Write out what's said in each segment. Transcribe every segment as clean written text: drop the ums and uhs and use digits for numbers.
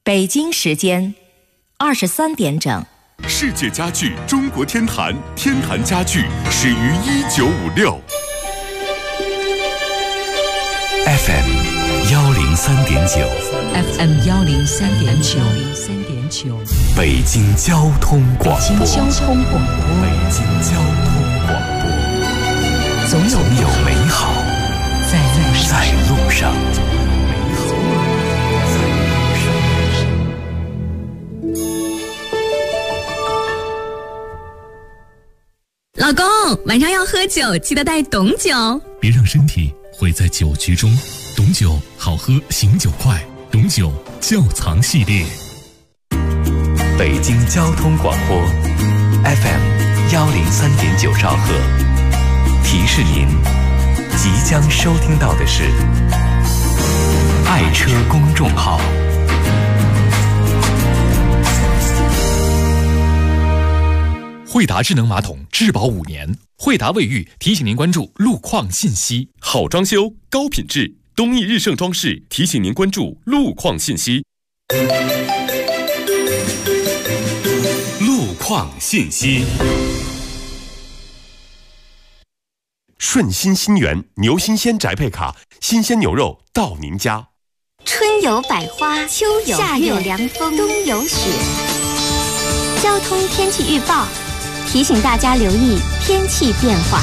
北京时间23点整。 世界家具中国天坛，天坛家具始于1956。 FM 103.9 FM 103.9 北京交通广播。 北京交通广播。 北京交通广播。总有美好在路上。 老公，晚上要喝酒，记得带董酒。 别让身体毁在酒局中。董酒好喝，醒酒快。董酒窖藏系列。 北京交通广播 FM 103.9兆赫。提示您，即将收听到的是爱车公众号。 惠达智能马桶质保5年，惠达卫浴提醒您关注路况信息。 好装修，高品质，东义日盛装饰提醒您关注路况信息。 路况信息。 顺心新源牛新鲜宅配卡，新鲜牛肉到您家。 春有百花，秋有夏有凉风，冬有雪。交通天气预报提醒大家留意天气变化。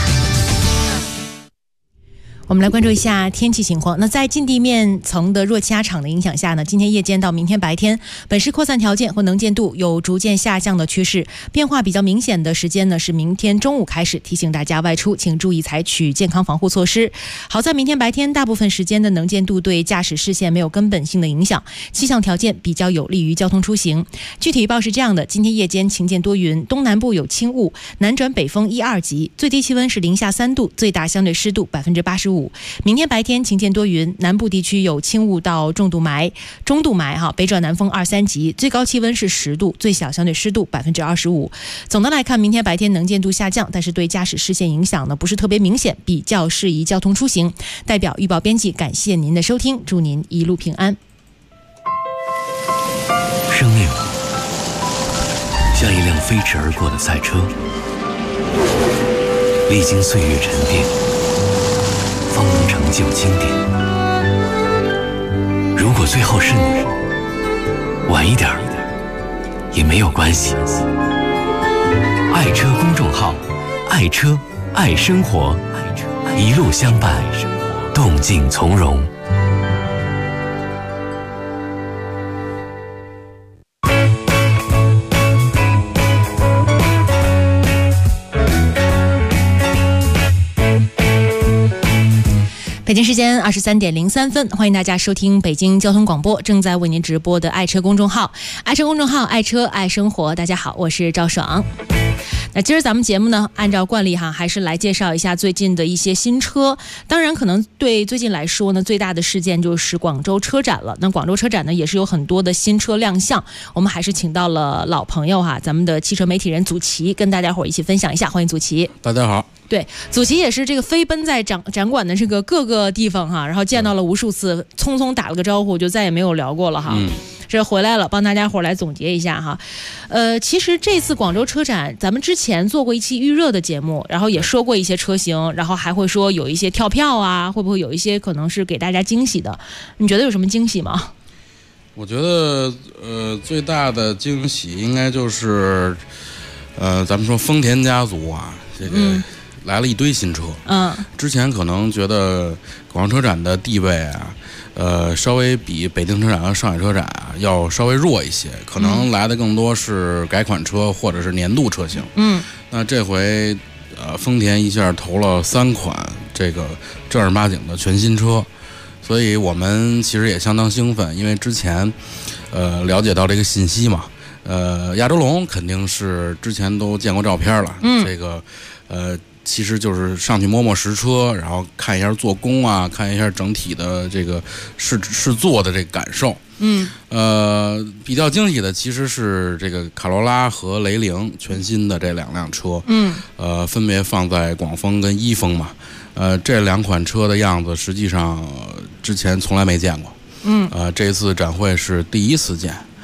我们来关注一下天气情况。那在近地面层的弱气压场的影响下呢，今天夜间到明天白天，本市扩散条件和能见度有逐渐下降的趋势。变化比较明显的时间呢是明天中午开始，提醒大家外出请注意采取健康防护措施。好在明天白天大部分时间的能见度对驾驶视线没有根本性的影响，气象条件比较有利于交通出行。具体预报是这样的：今天夜间晴间多云，东南部有轻雾，南转北风1、2级，最低气温是零下3度，最大相对湿度85%。明天白天晴间多云，南部地区有轻雾到中度霾，北转南风2、3级，最高气温是10度，最小相对湿度25%。总的来看，明天白天能见度下降，但是对驾驶视线影响呢不是特别明显，比较适宜交通出行。代表预报编辑感谢您的收听，祝您一路平安。 生命像一辆飞驰而过的赛车，历经岁月沉淀，方能成就经典。如果最后是你，晚一点也没有关系。爱车公众号，爱车爱生活，一路相伴，动静从容。 北京时间23点03分，欢迎大家收听北京交通广播正在为您直播的爱车公众号，爱车公众号，爱车爱生活。大家好，我是赵爽。那今儿咱们节目呢，按照惯例还是来介绍一下最近的一些新车。当然可能对最近来说呢，最大的事件就是广州车展了。那广州车展呢，也是有很多的新车亮相，我们还是请到了老朋友咱们的汽车媒体人祖奇，跟大家伙一起分享一下。欢迎祖奇。 大家好。 对，祖奇也是这个飞奔在展馆的这个各个地方然后见到了无数次，匆匆打了个招呼，就再也没有聊过了这回来了，帮大家伙来总结一下其实这次广州车展，咱们之前做过一期预热的节目，然后也说过一些车型，然后还会说有一些跳票会不会有一些可能是给大家惊喜的？你觉得有什么惊喜吗？ 我觉得最大的惊喜应该就是咱们说丰田家族这个来了一堆新车。之前可能觉得广州车展的地位稍微比北京车展和上海车展要稍微弱一些，可能来的更多是改款车或者是年度车型。那这回丰田一下投了3款这个正儿八经的全新车，所以我们其实也相当兴奋，因为之前了解到这个信息嘛。亚洲龙肯定是之前都见过照片了，这个其实就是上去摸摸实车，然后看一下做工看一下整体的这个试坐的这个感受。比较惊喜的其实是这个卡罗拉和雷凌全新的这2辆车。分别放在广丰跟一丰嘛。这2款车的样子实际上之前从来没见过。这次展会是第一次见。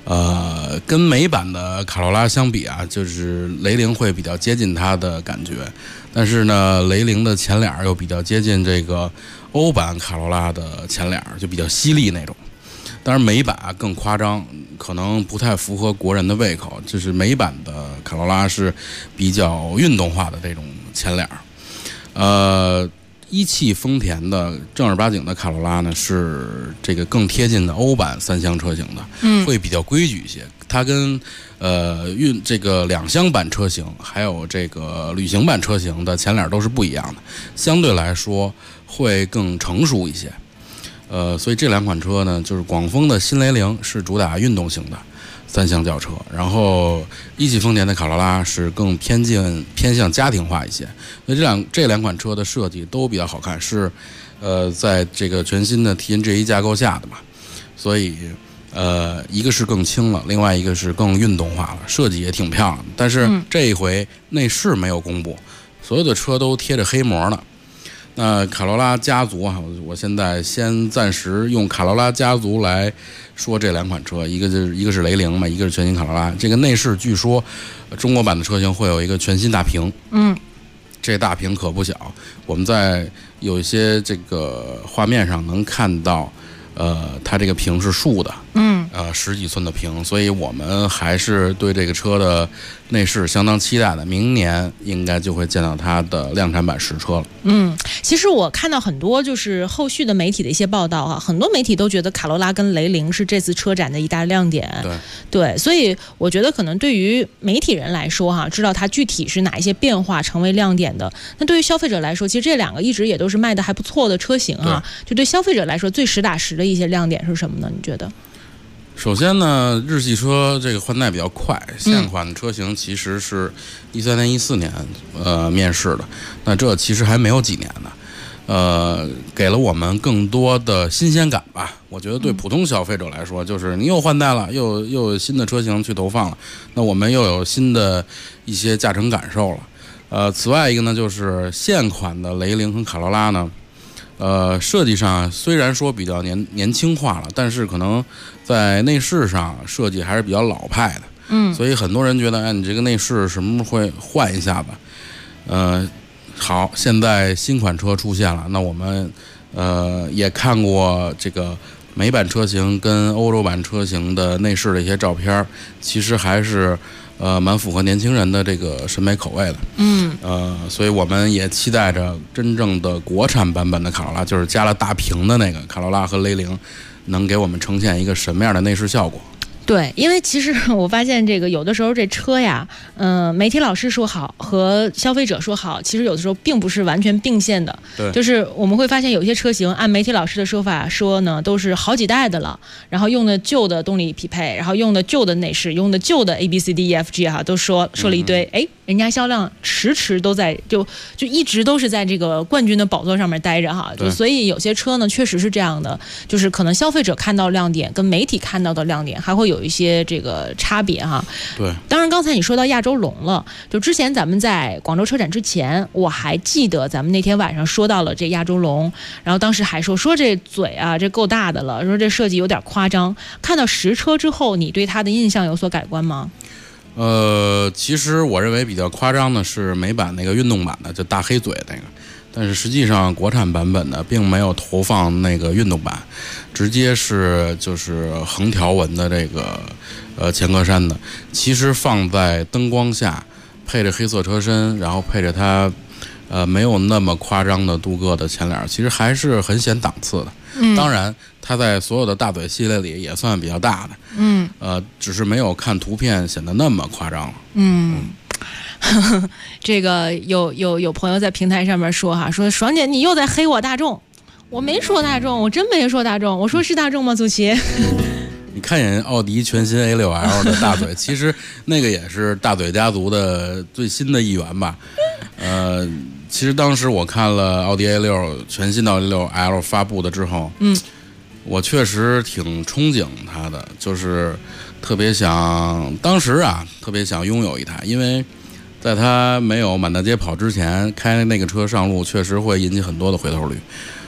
跟美版的卡罗拉相比啊，就是雷凌会比较接近它的感觉，但是呢，雷凌的前脸又比较接近这个欧版卡罗拉的前脸，就比较犀利那种。当然美版更夸张，可能不太符合国人的胃口，就是美版的卡罗拉是比较运动化的这种前脸。一汽丰田的正儿八经的卡罗拉呢，是这个更贴近的欧版3厢车型的，会比较规矩一些。它跟这个2厢版车型还有这个旅行版车型的前脸都是不一样的，相对来说会更成熟一些。所以这2款车呢，就是广丰的新雷凌是主打运动型的3厢轿车，然后一汽丰田的卡罗拉是更偏向家庭化一些。所以这两款车的设计都比较好看，是在这个全新的 TNGA 架构下的嘛，所以一个是更轻了，另外一个是更运动化了，设计也挺漂亮的。但是这一回内饰没有公布，所有的车都贴着黑膜呢。那卡罗拉家族啊，我现在先暂时用卡罗拉家族来说这2款车，一个是雷凌嘛，一个是全新卡罗拉。这个内饰据说中国版的车型会有一个全新大屏，这大屏可不小，我们在有一些这个画面上能看到，它这个屏是竖的，10几寸的屏，所以我们还是对这个车的内饰相当期待的，明年应该就会见到它的量产版实车了。 其实我看到很多就是后续的媒体的一些报道啊，很多媒体都觉得卡罗拉跟雷凌是这次车展的一大亮点。对，所以我觉得可能对于媒体人来说知道它具体是哪一些变化成为亮点的。那对于消费者来说，其实这2个一直也都是卖的还不错的车型啊。就对消费者来说，最实打实的一些亮点是什么呢？你觉得？ 首先呢，日系车这个换代比较快，现款车型其实是13年、14年面世的，那这其实还没有几年呢，给了我们更多的新鲜感吧。我觉得对普通消费者来说，就是你又换代了，又有新的车型去投放了，那我们又有新的一些驾乘感受了。此外一个呢，就是现款的雷凌和卡罗拉呢，设计上虽然说比较年轻化了，但是可能在内饰上设计还是比较老派的。所以很多人觉得，你这个内饰什么会换一下子？好，现在新款车出现了，那我们也看过这个美版车型跟欧洲版车型的内饰的一些照片，其实还是蛮符合年轻人的这个审美口味的。所以我们也期待着真正的国产版本的卡罗拉，就是加了大屏的那个卡罗拉和雷凌，能给我们呈现一个什么样的内饰效果。 对，因为其实我发现这个有的时候这车呀，媒体老师说好和消费者说好，其实有的时候并不是完全并线的。 对， 就是我们会发现有些车型按媒体老师的说法说呢，都是好几代的了，然后用的旧的动力匹配，然后用的旧的内饰，用的旧的 ABCDEFG 都说了一堆，人家销量迟都在就一直都是在这个冠军的宝座上面待着就所以有些车呢确实是这样的，就是可能消费者看到亮点跟媒体看到的亮点还会有一些这个差别对， 当然刚才你说到亚洲龙了，就之前咱们在广州车展之前，我还记得咱们那天晚上说到了这亚洲龙，然后当时还说这嘴这够大的了，说这设计有点夸张。看到实车之后，你对它的印象有所改观吗？ 其实我认为比较夸张的是美版那个运动版的，就大黑嘴那个，但是实际上国产版本的并没有投放那个运动版，直接是就是横条纹的这个前格栅的，其实放在灯光下，配着黑色车身，然后配着它没有那么夸张的镀铬的前脸，其实还是很显档次的。当然它在所有的大嘴系列里也算比较大的，只是没有看图片显得那么夸张了。 这个有朋友在平台上面说说爽姐你又在黑我大众，我没说大众，我真没说大众，我说是大众吗？祖奇你看见奥迪全新 A6L 的大嘴，其实那个也是大嘴家族的最新的一员吧。其实当时我看了奥迪 A6 全新的奥迪 A6L 发布的之后，我确实挺憧憬它的，就是当时特别想拥有一台，因为在它没有满大街跑之前，开那个车上路确实会引起很多的回头率。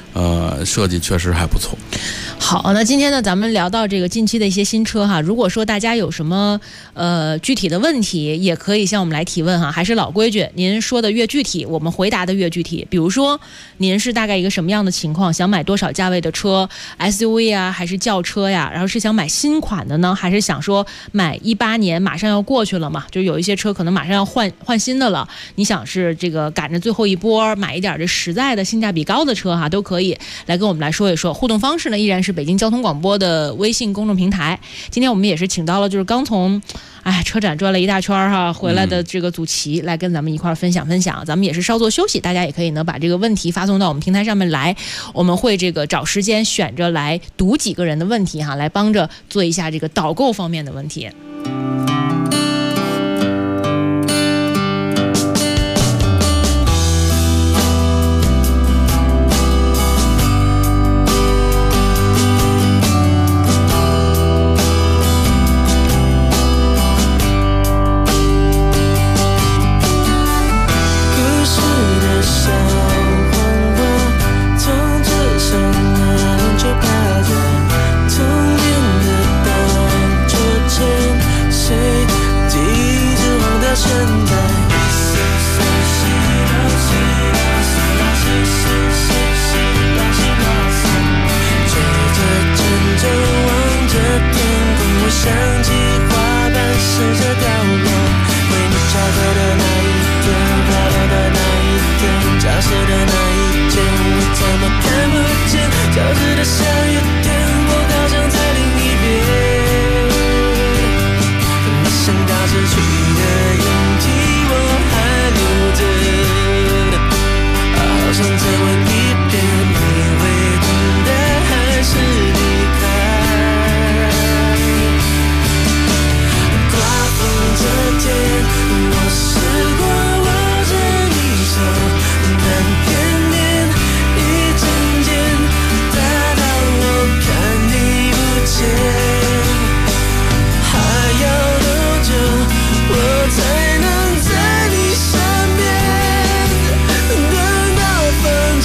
设计确实还不错。 好，那今天呢，咱们聊到这个近期的一些新车哈，如果说大家有什么具体的问题，也可以向我们来提问哈。还是老规矩，您说的越具体，我们回答的越具体。比如说，您是大概一个什么样的情况，想买多少价位的车 ，SUV 啊，还是轿车呀？然后是想买新款的呢，还是想说买18年马上要过去了嘛？就有一些车可能马上要换新的了，你想是这个赶着最后一波买一点这实在的、性价比高的车哈，都可以来跟我们来说一说。互动方式呢，依然是北京交通广播的微信公众平台。今天我们也是请到了就是刚从车展转了一大圈哈回来的这个祖奇，来跟咱们一块分享。咱们也是稍作休息，大家也可以呢把这个问题发送到我们平台上面来，我们会这个找时间选着来读几个人的问题哈，来帮着做一下这个导购方面的问题。 才能在你身边，等到分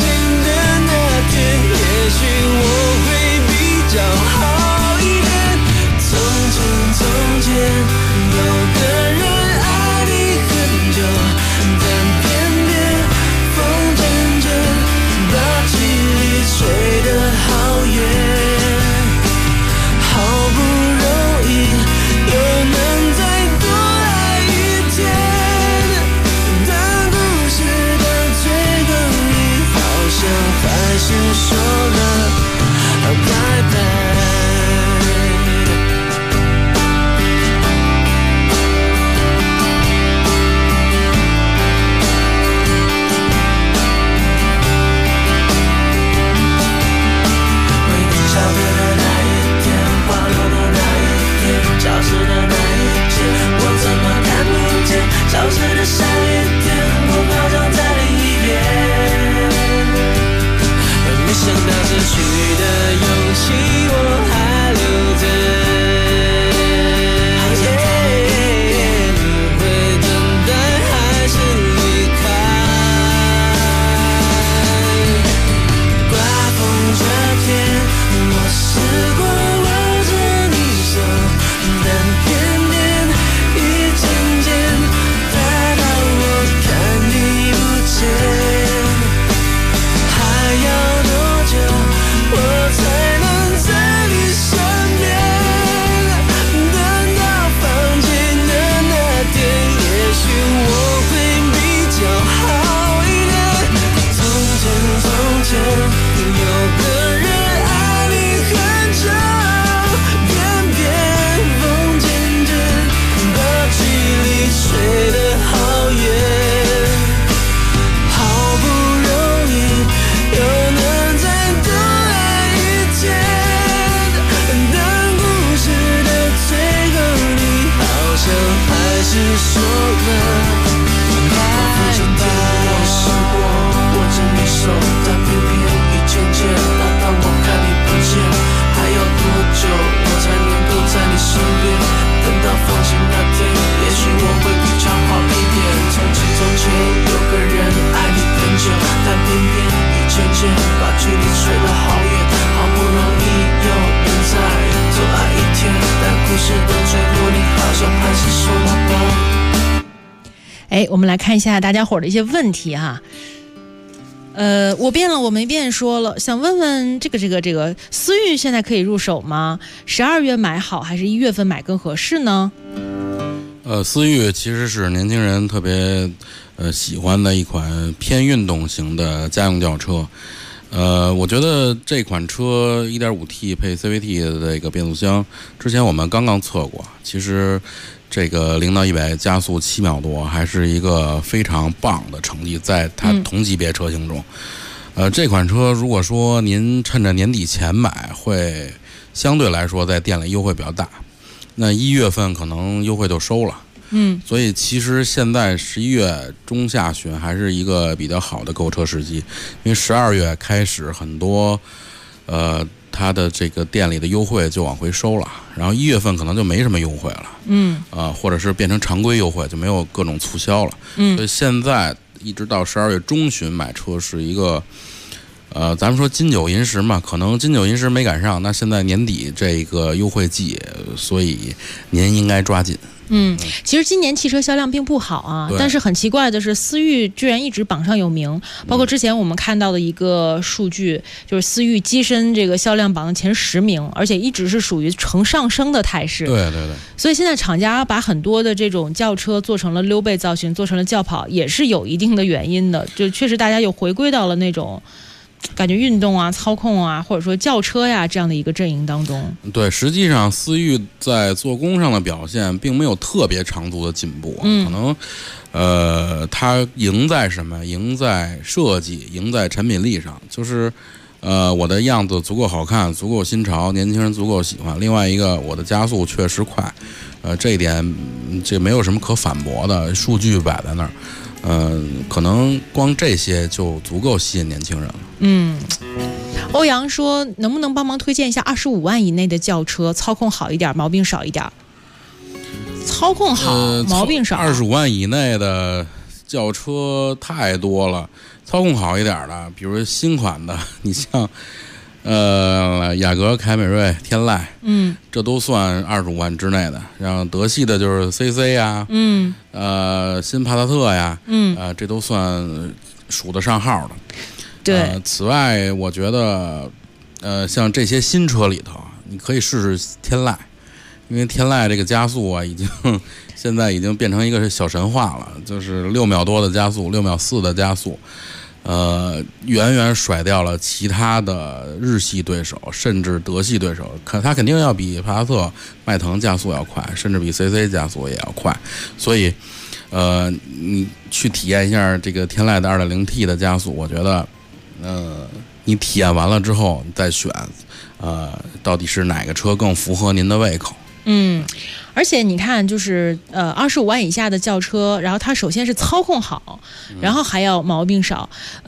我们来看一下大家伙的一些问题哈。我变了，我没变说了，想问问这个思域现在可以入手吗？12月买好还是1月份买更合适呢？ 思域其实是年轻人特别喜欢的一款偏运动型的家用轿车。我觉得这款车 1.5T 配 CVT 的这个变速箱，之前我们刚刚测过，其实这个0到100加速7秒多，还是一个非常棒的成绩，在它同级别车型中。这款车如果说您趁着年底前买，会相对来说在店里优惠比较大。那1月份可能优惠就收了。所以其实现在11月中下旬还是一个比较好的购车时机，因为12月开始很多它的这个店里的优惠就往回收了，然后1月份可能就没什么优惠了，或者是变成常规优惠，就没有各种促销了。所以现在一直到12月中旬买车是一个咱们说金九银十嘛，可能金九银十没赶上，那现在年底这个优惠季，所以您应该抓紧。 其实今年汽车销量并不好啊，但是很奇怪的是，思域居然一直榜上有名。包括之前我们看到的一个数据，就是思域跻身这个销量榜的前10名，而且一直是属于呈上升的态势。 对。 所以现在厂家把很多的这种轿车做成了溜背造型，做成了轿跑，也是有一定的原因的。就确实大家又回归到了那种感觉运动啊、操控啊，或者说轿车呀这样的一个阵营当中。 对，实际上思域在做工上的表现并没有特别长足的进步，可能它赢在什么？赢在设计，赢在产品力上，就是我的样子足够好看，足够新潮，年轻人足够喜欢。另外一个，我的加速确实快，这一点这没有什么可反驳的，数据摆在那儿。可能光这些就足够吸引年轻人了。 欧阳说，能不能帮忙推荐一下25万以内的轿车，操控好一点，毛病少一点？操控好，毛病少。 25万以内的轿车太多了，操控好一点的，比如新款的，你像雅阁、凯美瑞、天籁，这都算25万之内的。然后德系的就是 CC 呀，新帕萨特呀，这都算数得上号的。 对， 此外，我觉得，像这些新车里头，你可以试试天籁，因为天籁这个加速啊，现在已经变成一个小神话了，就是6秒多的加速，6秒4的加速。远远甩掉了其他的日系对手，甚至德系对手。它肯定要比帕萨特、迈腾加速要快，甚至比 CC 加速也要快。所以，你去体验一下这个天籁的 2.0T 的加速，我觉得，你体验完了之后，你再选，到底是哪个车更符合您的胃口。 而且你看，就是25万以下的轿车，然后它首先是操控好，然后还要毛病少。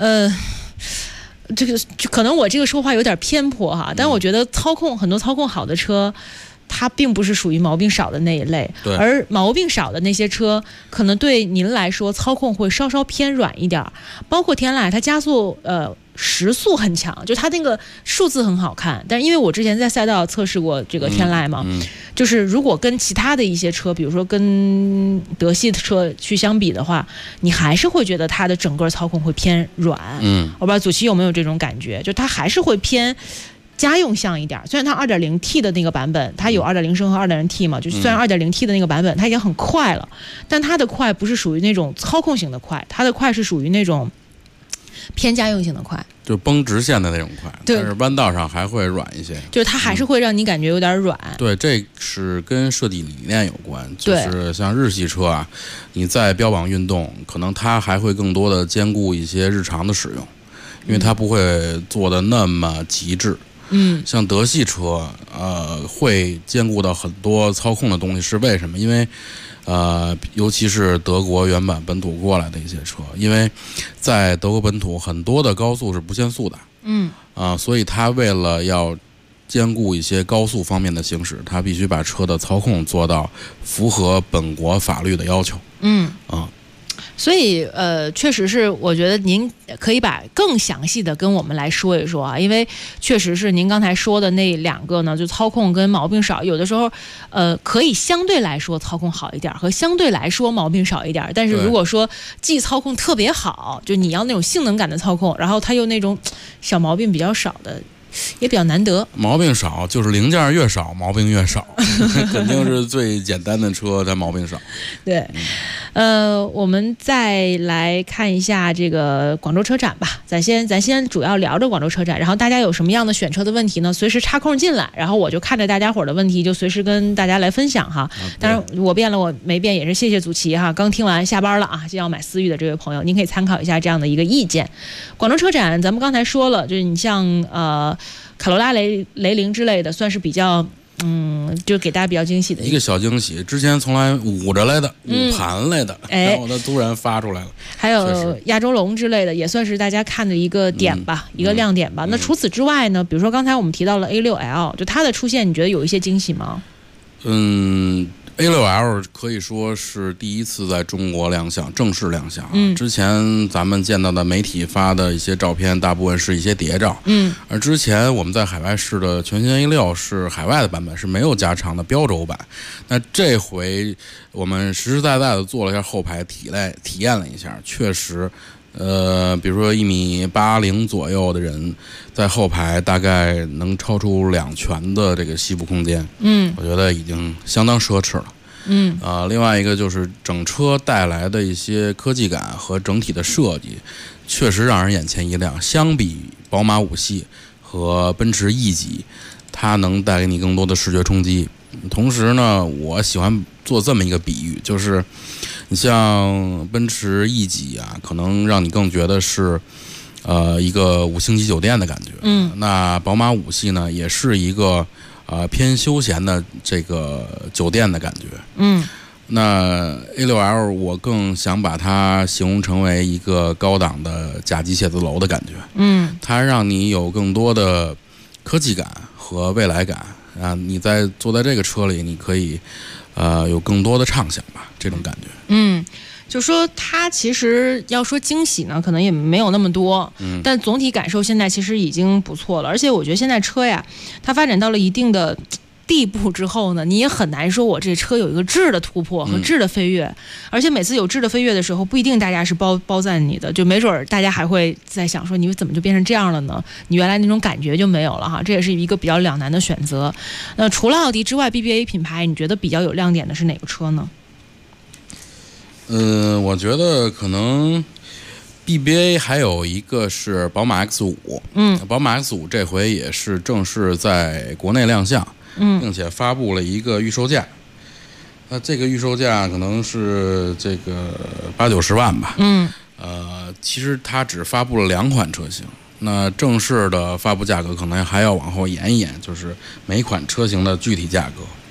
这个可能我这个说话有点偏颇哈，但我觉得很多操控好的车，它并不是属于毛病少的那一类，而毛病少的那些车，可能对您来说操控会稍稍偏软一点。包括天籁，它加速时速很强，就它那个数字很好看。但是因为我之前在赛道测试过这个天籁嘛，就是如果跟其他的一些车，比如说跟德系的车去相比的话，你还是会觉得它的整个操控会偏软。我不知道祖奇有没有这种感觉，就它还是会偏家用向一点。虽然它 2.0T 的那个版本，它有 2.0 升和 2.0T 嘛，就虽然 2.0T 的那个版本它已经很快了，但它的快不是属于那种操控型的快，它的快是属于那种偏家用性的快， 就崩直线的那种快，但是弯道上还会软一些， 就是它还是会让你感觉有点软。 对，这是跟设计理念有关，就是像日系车啊，你在标榜运动，可能它还会更多的兼顾一些日常的使用，因为它不会做的那么极致。像德系车，会兼顾到很多操控的东西，是为什么？因为尤其是德国原版本土过来的一些车，因为在德国本土很多的高速是不限速的，所以它为了要兼顾一些高速方面的行驶，它必须把车的操控做到符合本国法律的要求。 所以确实是，我觉得您可以把更详细的跟我们来说一说啊，因为确实是您刚才说的那2个呢，就操控跟毛病少，有的时候可以相对来说操控好一点，和相对来说毛病少一点。但是如果说既操控特别好，就你要那种性能感的操控，然后它又那种小毛病比较少的，也比较难得。 毛病少就是零件越少毛病越少，肯定是最简单的车它毛病少。 对，我们再来看一下这个广州车展吧。咱先主要聊着广州车展，然后大家有什么样的选车的问题呢？随时插空进来，然后我就看着大家伙的问题就随时跟大家来分享哈。当然我变了我没变也是谢谢祖奇哈。刚听完下班了啊，就要买思域的这位朋友，您可以参考一下这样的一个意见。广州车展咱们刚才说了，就是你像卡罗拉雷凌之类的，算是比较就给大家比较惊喜的一个小惊喜，之前从来捂着来的，捂盘来的，然后它突然发出来了。 还有亚洲龙之类的，也算是大家看的一个点吧，一个亮点吧。那除此之外呢，比如说刚才我们提到了 A6L， 就它的出现，你觉得有一些惊喜吗 ？A6L 可以说是第一次在中国亮相，正式亮相。之前咱们见到的媒体发的一些照片，大部分是一些谍照。而之前我们在海外试的全新 A6是海外的版本，是没有加长的标轴版。那这回我们实实在在的做了一下后排体验了一下，确实。比如说1.80米左右的人，在后排大概能超出2拳的这个膝部空间，我觉得已经相当奢侈了。另外一个就是整车带来的一些科技感和整体的设计，确实让人眼前一亮。相比宝马5系和奔驰 E 级，它能带给你更多的视觉冲击。同时呢，我喜欢做这么一个比喻，就是你像奔驰 E 级啊，可能让你更觉得是一个5星级酒店的感觉。那宝马5系呢，也是一个偏休闲的这个酒店的感觉。那 A6L 我更想把它形容成为一个高档的甲级写字楼的感觉。它让你有更多的科技感和未来感啊！你坐在这个车里，你可以有更多的畅想吧，这种感觉。 就说它其实要说惊喜呢，可能也没有那么多，但总体感受现在其实已经不错了。而且我觉得现在车呀，它发展到了一定的地步之后呢，你也很难说我这车有一个质的突破和质的飞跃。而且每次有质的飞跃的时候，不一定大家是包赞你的，就没准大家还会在想说你怎么就变成这样了呢？你原来那种感觉就没有了哈，这也是一个比较两难的选择。那除了奥迪之外 ，BBA 品牌你觉得比较有亮点的是哪个车呢？ 我觉得可能 BBA 还有一个是宝马 X5。宝马 X5 这回也是正式在国内亮相。并且发布了一个预售价，那这个预售价可能是这个80-90万吧。其实它只发布了2款车型，那正式的发布价格可能还要往后延一延，就是每款车型的具体价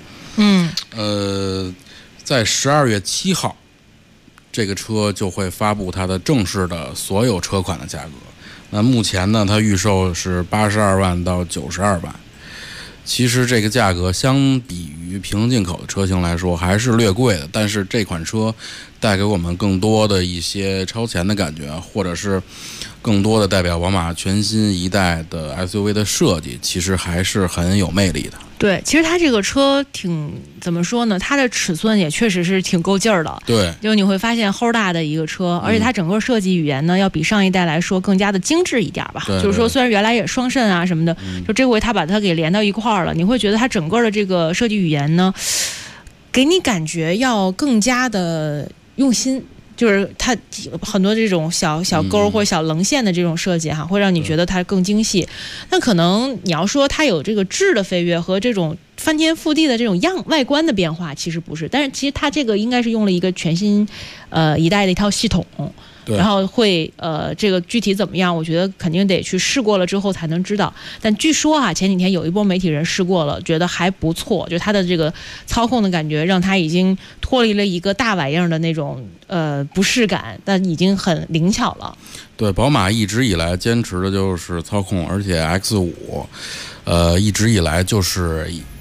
格。在12月7号，这个车就会发布它的正式的所有车款的价格。那目前呢，它预售是82万到92万。其实这个价格相比于平行进口的车型来说还是略贵的，但是这款车带给我们更多的一些超前的感觉，或者是更多的代表宝马全新一代的 SUV 的设计，其实还是很有魅力的。 对，其实它这个车怎么说呢？它的尺寸也确实是挺够劲儿的。 对， 就你会发现齁大的一个车，而且它整个设计语言呢，要比上一代来说更加的精致一点吧。 对， 就是说虽然原来也双肾啊什么的，就这回它把它给连到一块儿了，你会觉得它整个的这个设计语言呢，给你感觉要更加的用心。就是它很多这种小钩或者小棱线的这种设计哈，会让你觉得它更精细。那可能你要说它有这个质的飞跃和这种翻天覆地的这种外观的变化，其实不是。但是其实它这个应该是用了一个全新一代的一套系统。然后会这个具体怎么样，我觉得肯定得去试过了之后才能知道。但据说前几天有一波媒体人试过了，觉得还不错，就它的这个操控的感觉让它已经脱离了一个大玩意儿的那种不适感，但已经很灵巧了。 对，宝马一直以来坚持的就是操控，而且 X5 一直以来就是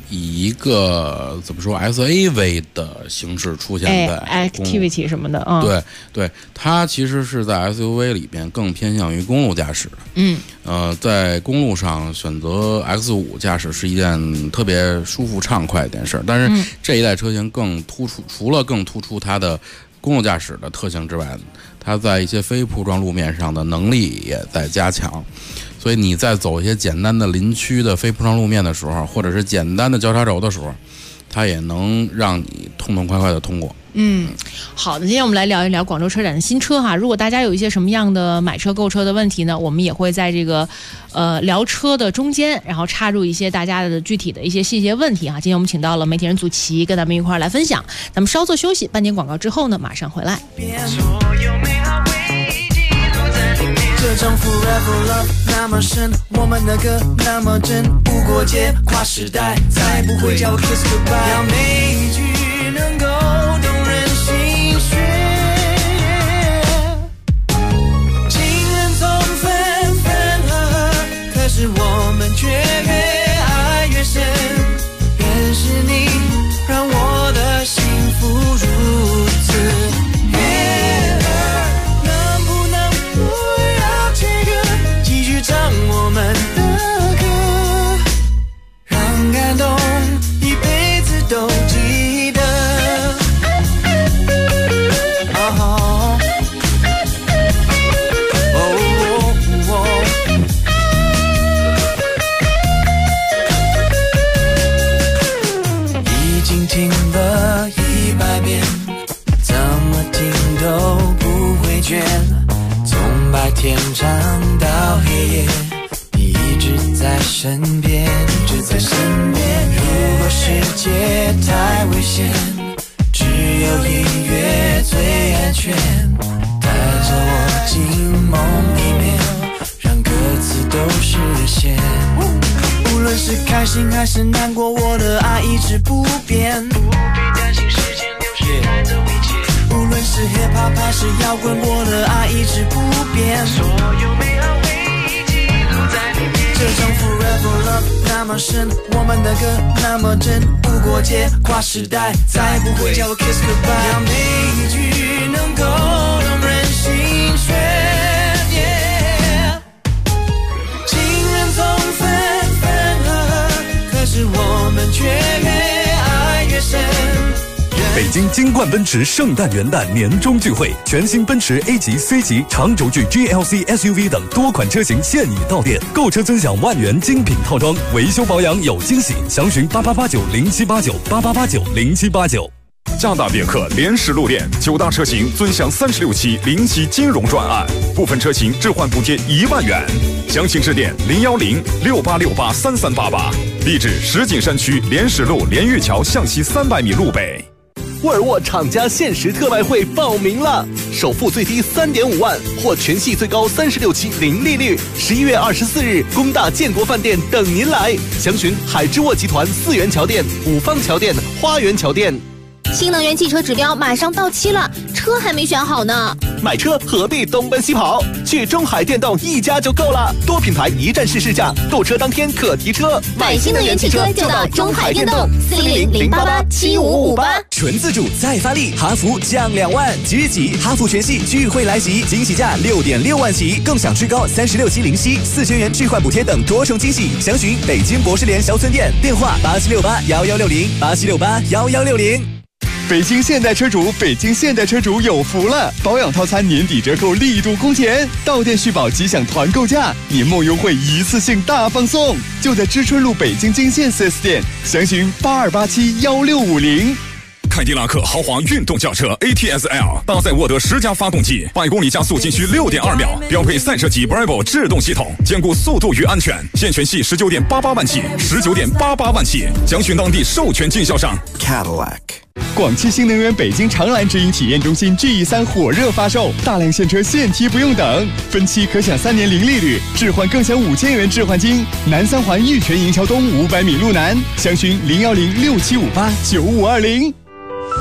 以一个怎么说 SAV 的形式出现在 Activity 什么的对，它其实是在 SUV 里边更偏向于公路驾驶的。在公路上选择 X5 驾驶是一件特别舒服畅快的一件事，但是这一代车型更突出，除了更突出它的公路驾驶的特性之外，它在一些非铺装路面上的能力也在加强。所以你在走一些简单的林区的非铺装路面的时候，或者是简单的交叉轴的时候，它也能让你痛痛快快的通过。 好的，今天我们来聊一聊广州车展的新车哈。如果大家有一些什么样的买车购车的问题呢，我们也会在这个聊车的中间，然后插入一些大家的具体的一些细节问题哈。今天我们请到了媒体人祖奇跟咱们一块儿来分享。咱们稍作休息，半点广告之后呢，马上回来。 这种 forever love 那么深，我们的歌那么真，无国界跨时代，再不会叫我 kiss goodbye， 要每一句能够动人心弦。情人总分分合合，可是我们却越爱越深。认识你，让我的幸福如此。唱我们的歌，让感动一辈子都记得。已经听了100遍，怎么听都不会倦。从白天唱到黑夜，你一直在身边，一直在身边。如果世界太危险，只有音乐最安全，带着我进梦里面，让歌词都实现。无论是开心还是难过，我的爱一直不变，不必担心时间流逝带走一切。无论是 hip hop 还是摇滚，我的爱一直不变，所有美好回忆记录在里面。这种 forever love 那么深，我们的歌那么真，无国界跨时代，再不会叫我 kiss goodbye， 要每一句能够动人心弦。情人总分分合合，可是我们却越爱越深。 北京金冠奔驰圣诞元旦年终聚会，全新奔驰 A 级、C 级、长轴距 GLC SUV 等多款车型现已到店，购车尊享万元精品套装，维修保养有惊喜，详询8889078988890789。 加大别克联实路店9大车型尊享36期零息金融专案，部分车型置换补贴1万元，详情致电01068683388，地址石景山区联实路联玉桥向西300米路北。 沃尔沃厂家限时特卖会报名了，首付最低3.5万，或全系最高36期零利率。11月24日，工大建国饭店等您来，详询海之沃集团4元桥店、五方桥店、花园桥店。 新能源汽车指标马上到期了，车还没选好呢。 买车何必东奔西跑？去中海电动一家就够了，多品牌一站式试驾，购车当天可提车。 买新能源汽车就到中海电动，400-088-7558。 纯自主再发力，哈弗降2万，即日起哈弗全系聚会来袭，惊喜价6.6万起，更享最高36期零息、4000元置换补贴等多重惊喜。详询北京博士联销村店，电话87681160，87681160。 北京现代车主有福了！保养套餐年底折扣力度空前，到店续保即享团购价，年末优惠一次性大放送，就在知春路北京金线 4S 店，详询82871650。 凯迪拉克豪华运动轿车 ATS-L 搭载沃德10加发动机，100公里加速仅需6.2秒，标配赛车级 Bravo 制动系统，兼顾速度与安全。现权系19.88万起，19.88万起，详询当地授权经销商 Cadillac。广汽新能源北京长蓝直营体验中心 GE3 火热发售，大量现车现提不用等，分期可享3年零利率，置换更享5000元置换金。南三环玉泉营桥东500米路南，详询01067589520。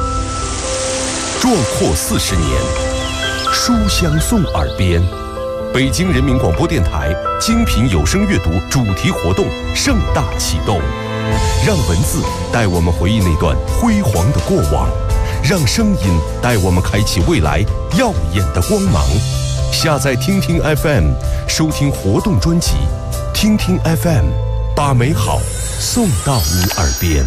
壮阔40年，书香送耳边， 北京人民广播电台精品有声阅读主题活动盛大启动，让文字带我们回忆那段辉煌的过往，让声音带我们开启未来耀眼的光芒。下载听听 FM， 收听活动专辑，听听 FM， 把美好送到你耳边。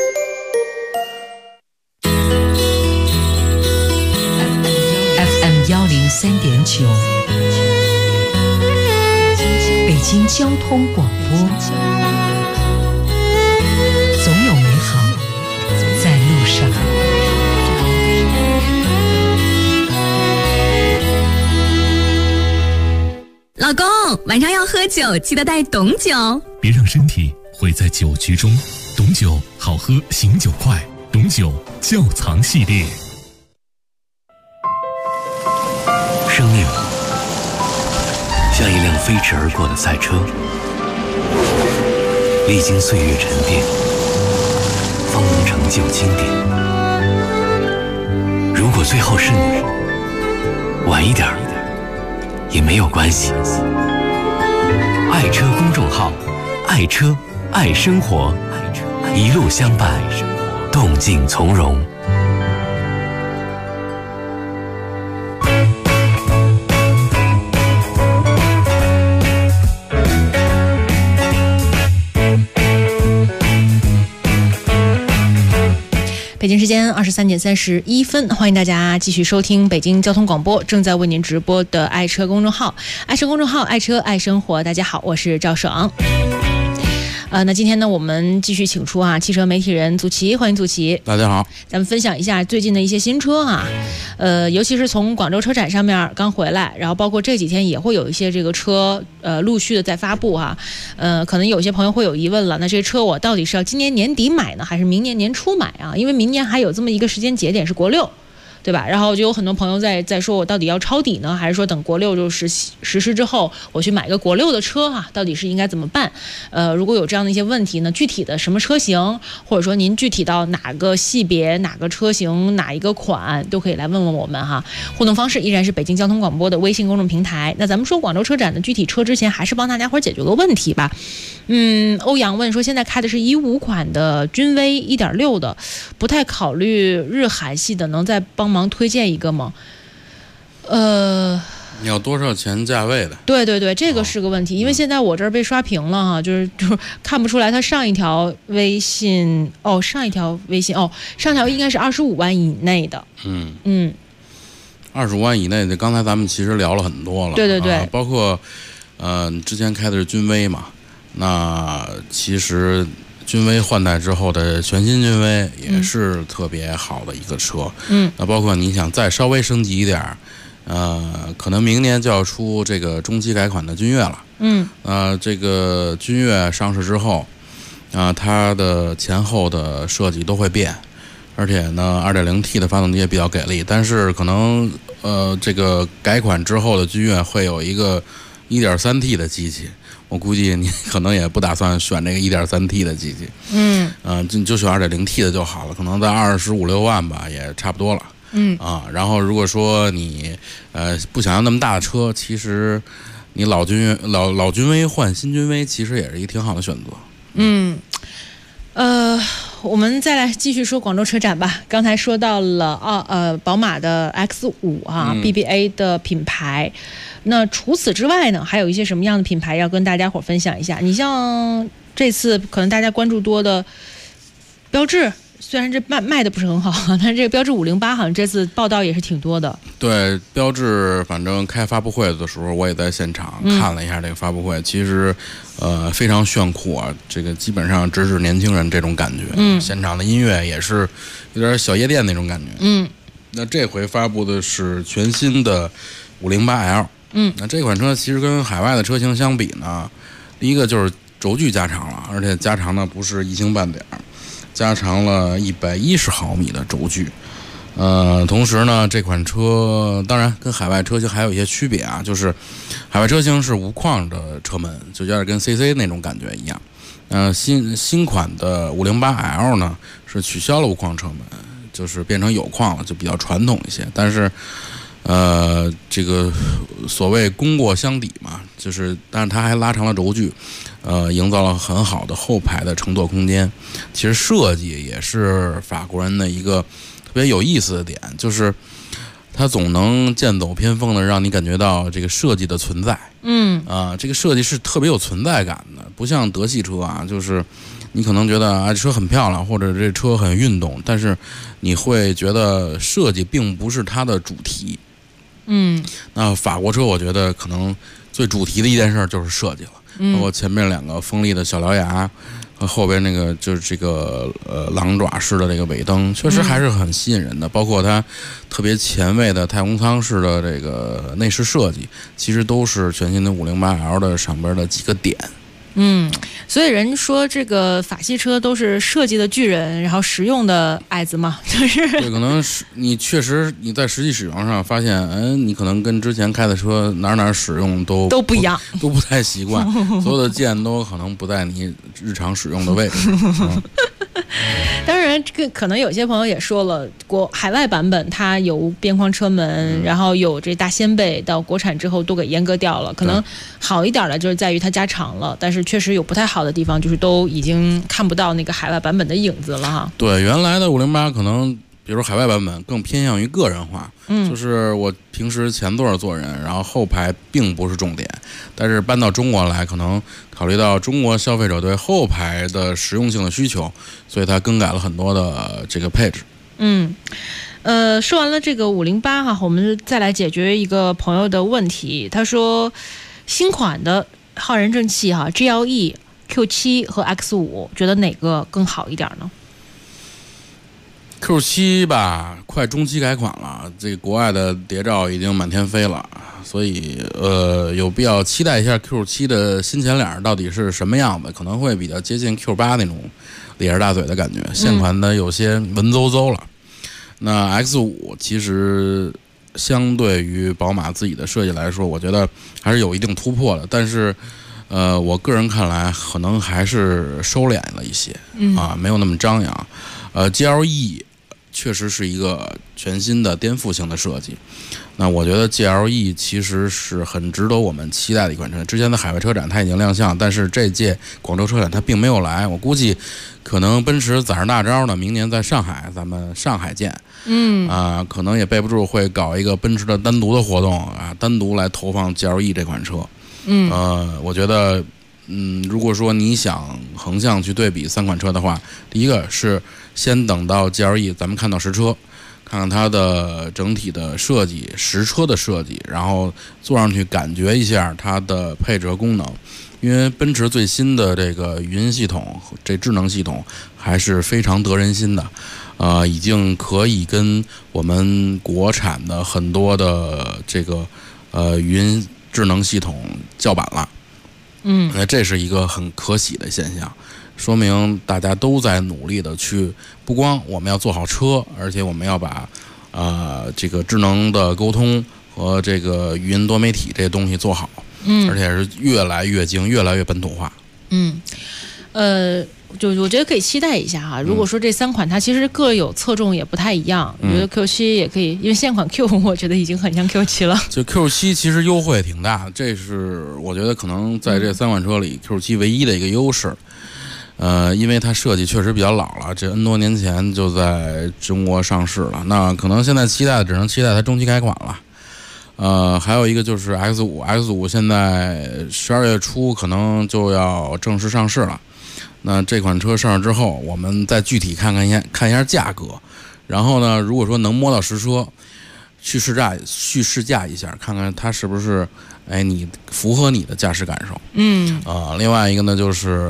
FM 103.9，北京交通广播，总有美好在路上。 老公，晚上要喝酒，记得带董酒。 别让身体毁在酒局中。董酒好喝，醒酒快。董酒窖藏系列。 生命像一辆飞驰而过的赛车，历经岁月沉淀，方能成就经典。如果最后是你，晚一点也没有关系。爱车公众号，爱车爱生活，一路相伴，动静从容。 北京时间23:31，欢迎大家继续收听北京交通广播正在为您直播的爱车公众号，爱车公众号，爱车爱生活。大家好，我是赵爽。那今天呢，我们继续请出汽车媒体人祖奇，欢迎祖奇。 大家好， 咱们分享一下最近的一些新车尤其是从广州车展上面刚回来，然后包括这几天也会有一些这个车陆续的在发布可能有些朋友会有疑问了，那这些车我到底是要今年年底买呢，还是明年年初买啊？因为明年还有这么一个时间节点是国六。对吧？然后就有很多朋友在说，我到底要抄底呢，还是说等国六就实施之后，我去买个国六的车到底是应该怎么办？如果有这样的一些问题呢，具体的什么车型，或者说您具体到哪个系别、哪个车型、哪一个款，都可以来问问我们互动方式依然是北京交通广播的微信公众平台。那咱们说广州车展的具体车之前，还是帮大家伙解决个问题吧。欧阳问说，现在开的是15款的君威 1.6 的，不太考虑日韩系的，能再帮忙推荐一个吗？ 你要多少钱价位的？ 对对对，这个是个问题，因为现在我这儿被刷屏了就是看不出来他上一条微信上一条应该是25万以内的。 25万以内的，刚才咱们其实聊了很多了。 对对对， 包括之前开的是君威嘛，那其实君威换代之后的全新君威也是特别好的一个车。那包括你想再稍微升级一点，可能明年就要出这个中期改款的君越了。这个君越上市之后，它的前后的设计都会变，而且呢 2.0T 的发动机也比较给力，但是可能这个改款之后的君越会有一个 1.3T 的机器，我估计你可能也不打算选这个 1.3T 的机器。就选 2.0T 的就好了，可能在25-26万吧，也差不多了。然后如果说你不想要那么大的车，其实你老君威换新君威其实也是一个挺好的选择。 我们再来继续说广州车展吧。刚才说到了宝马的 X5 BBA 的品牌。那除此之外呢，还有一些什么样的品牌要跟大家伙分享一下？你像这次可能大家关注多的标致，虽然这卖的不是很好，但是这个标致508好像这次报道也是挺多的。 对，标致反正开发布会的时候，我也在现场看了一下这个发布会，其实非常炫酷这个基本上直指年轻人这种感觉。现场的音乐也是有点小夜店那种感觉。那这回发布的是全新的508L。那这款车其实跟海外的车型相比呢，第一个就是轴距加长了，而且加长呢不是一星半点，加长了110毫米的轴距。同时呢，这款车当然跟海外车型还有一些区别就是海外车型是无框的车门，就有点跟 CC 那种感觉一样。新款的508L 呢是取消了无框车门，就是变成有框了，就比较传统一些。但是这个所谓功过相抵嘛，但是它还拉长了轴距，营造了很好的后排的乘坐空间。其实设计也是法国人的一个特别有意思的点，就是它总能剑走偏锋的让你感觉到这个设计的存在。这个设计是特别有存在感的，不像德系车啊，就是你可能觉得啊这车很漂亮，或者这车很运动，但是你会觉得设计并不是它的主题。那法国车我觉得可能最主题的一件事就是设计了，包括前面2个锋利的小獠牙和后边那个就是这个狼爪式的这个尾灯，确实还是很吸引人的。包括它特别前卫的太空舱式的这个内饰设计，其实都是全新的508L 的上边的几个点。 所以人说这个法系车都是设计的巨人，然后实用的矮子嘛，就是对，可能是你确实你在实际使用上发现，你可能跟之前开的车哪使用都不一样， 都不太习惯，所有的键都可能不在你日常使用的位置。 当然，这个可能有些朋友也说了，海外版本它有边框车门，然后有这大掀背，到国产之后都给阉割掉了。可能好一点的就是在于它加长了，但是确实有不太好的地方，就是都已经看不到那个海外版本的影子了哈。 对，原来的508可能比如海外版本更偏向于个人化，就是我平时前座坐人，然后后排并不是重点，但是搬到中国来，可能考虑到中国消费者对后排的实用性的需求，所以它更改了很多的这个配置。 说完了这个508哈，我们再来解决一个朋友的问题。他说，新款的浩然正气哈 GLE、Q7 和 X5，觉得哪个更好一点呢 ？Q7 吧，快中期改款了，这个国外的谍照已经满天飞了，所以有必要期待一下 Q7 的新前脸到底是什么样子，可能会比较接近 Q8 那种咧着大嘴的感觉。现款的有些文绉绉了。那 X5 其实相对于宝马自己的设计来说，我觉得还是有一定突破的，但是我个人看来可能还是收敛了一些，没有那么张扬。GLE 确实是一个全新的颠覆性的设计，那我觉得 GLE 其实是很值得我们期待的一款车。之前的海外车展它已经亮相，但是这届广州车展它并没有来，我估计可能奔驰攒着大招呢，明年在上海咱们上海见。可能也备不住会搞一个奔驰的单独的活动啊，单独来投放 GLE 这款车。我觉得如果说你想横向去对比3款车的话，第一个是先等到 GLE 咱们看到实车，看看它的整体的设计，实车的设计，然后坐上去感觉一下它的配置和功能。因为奔驰最新的这个语音系统，这智能系统还是非常得人心的，已经可以跟我们国产的很多的这个语音智能系统叫板了。这是一个很可喜的现象，说明大家都在努力的去，不光我们要做好车，而且我们要把这个智能的沟通和这个语音多媒体这些东西做好，而且是越来越精，越来越本土化。 就我觉得可以期待一下哈。如果说这3款它其实各有侧重也不太一样，我觉得 Q7 也可以，因为现款 Q 我觉得已经很像 Q7 了。 就 Q7 其实优惠挺大的，这是我觉得可能在这3款车里 Q7 唯一的一个优势。因为它设计确实比较老了，这 N 多年前就在中国上市了，那可能现在期待的只能期待它中期改款了。还有一个就是 X5 现在12月初可能就要正式上市了。那这款车上市之后，我们再具体看一下价格，然后呢，如果说能摸到实车，去试驾一下，看看它是不是你符合你的驾驶感受。另外一个呢就是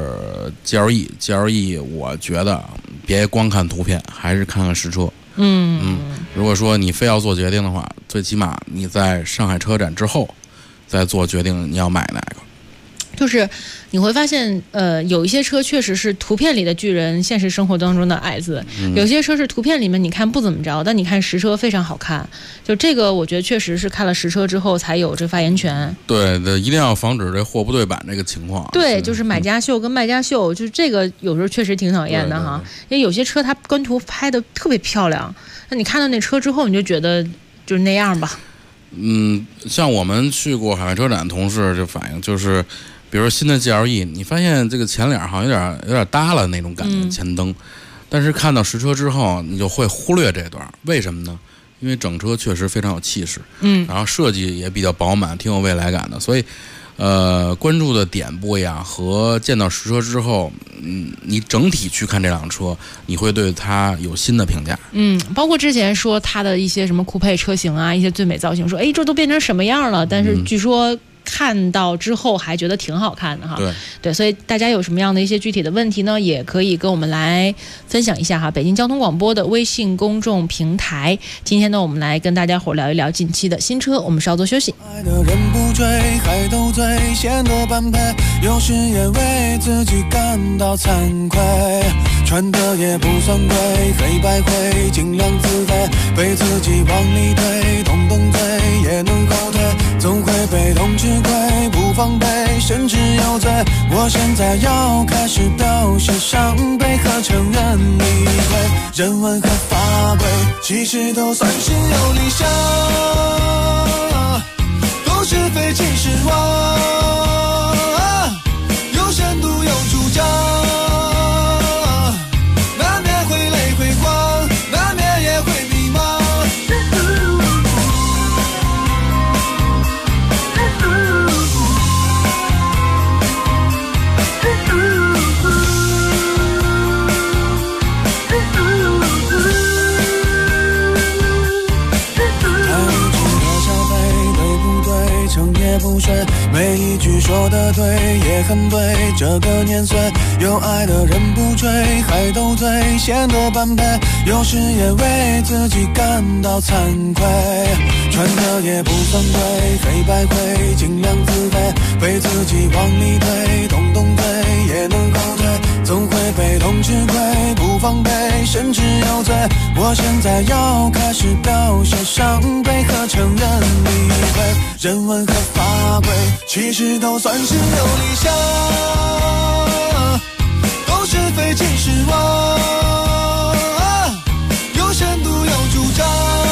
GLE， 我觉得别光看图片，还是看看实车。如果说你非要做决定的话，最起码你在上海车展之后再做决定你要买哪个。 就是你会发现，有一些车确实是图片里的巨人，现实生活当中的矮子；有些车是图片里面你看不怎么着，但你看实车非常好看。就这个，我觉得确实是看了实车之后才有这发言权。 对，一定要防止这货不对版这个情况。 对，就是买家秀跟卖家秀，就是这个有时候确实挺讨厌的哈。因为有些车它官图拍的特别漂亮，那你看到那车之后，你就觉得就是那样吧。 像我们去过海外车展，同事就反映就是，比如说新的 GLE， 你发现这个前脸好像有点耷了那种感觉，前灯，但是看到实车之后，你就会忽略这段，为什么呢？因为整车确实非常有气势，然后设计也比较饱满，挺有未来感的，所以。关注的点不一样，和见到实车之后，你整体去看这辆车，你会对它有新的评价。 包括之前说它的一些什么酷配车型啊，一些最美造型，说这都变成什么样了？但是据说看到之后还觉得挺好看的哈。对，所以大家有什么样的一些具体的问题呢？也可以跟我们来分享一下哈。北京交通广播的微信公众平台，今天呢，我们来跟大家伙聊一聊近期的新车。我们稍作休息。 爱的人不追，还斗嘴，显得般配，有时也为自己感到惭愧，穿的也不算贵，黑白灰，尽量自卑，被自己往里推，动动嘴也能后退，总会被动吃亏，不防备，甚至有罪。我现在要开始表现伤悲和承认理亏，人文和法规其实都算是有理想，都是非其实妄，有深度有主张，难免会累会慌，难免也会迷茫。也不睡，每一句说得对也很对，这个年岁有爱的人不追，还斗嘴显得般配，有时也为自己感到惭愧，穿的也不算贵，黑白灰，尽量自卑，被自己往里推，动动嘴也能后退，总会被动吃亏，不防备，甚至有罪。我现在要开始表现伤悲和承认理亏，人文和法规其实都算是有理想，都是非其实妄，有深度有主张，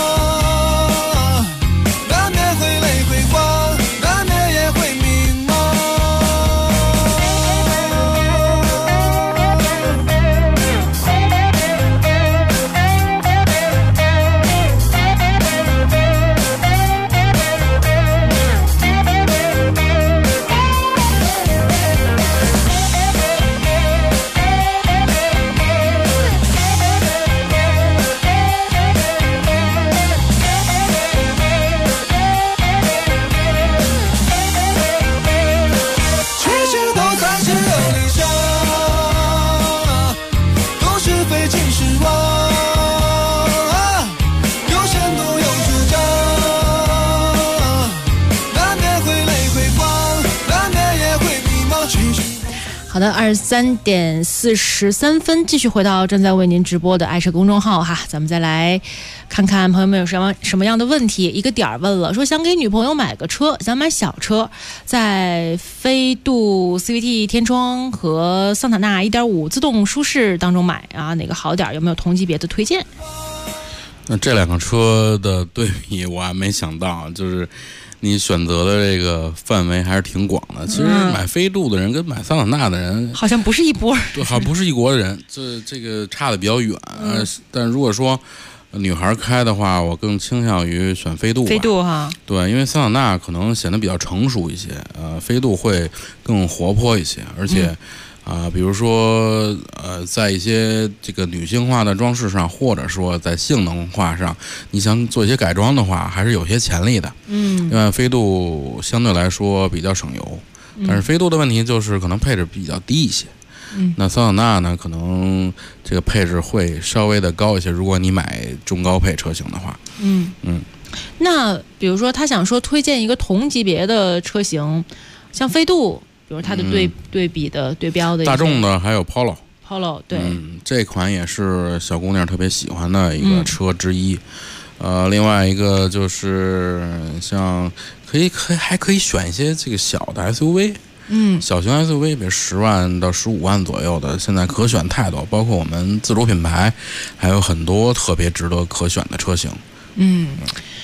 难免会累会慌，难免也会迷茫。 好的，23:43，继续回到正在为您直播的爱车公众号哈，咱们再来看看朋友们有什么样的问题。一个点儿问了，说想给女朋友买个车，想买小车，在飞度 CVT 天窗和桑塔纳 1.5 自动舒适当中买啊，哪个好点？有没有同级别的推荐？ 那这两个车的对比我还没想到，就是你选择的这个范围还是挺广的。其实买飞度的人跟买桑塔纳的人好像不是一波， 对，好像不是一国的人，这个差的比较远。但如果说女孩开的话，我更倾向于选飞度。 飞度哈， 对，因为桑塔纳可能显得比较成熟一些，飞度会更活泼一些，而且。比如说在一些这个女性化的装饰上，或者说在性能化上，你想做一些改装的话，还是有些潜力的。因为飞度相对来说比较省油，但是飞度的问题就是可能配置比较低一些。那桑塔纳呢，可能这个配置会稍微的高一些，如果你买中高配车型的话。 那比如说他想说推荐一个同级别的车型，像飞度。比如它的对比的对标的大众的还有 Polo， 对， 这款也是小姑娘特别喜欢的一个车之一。另外一个就是像还可以选一些这个小的 SUV，小型 SUV，比如10万到15万左右的，现在可选太多，包括我们自主品牌还有很多特别值得可选的车型。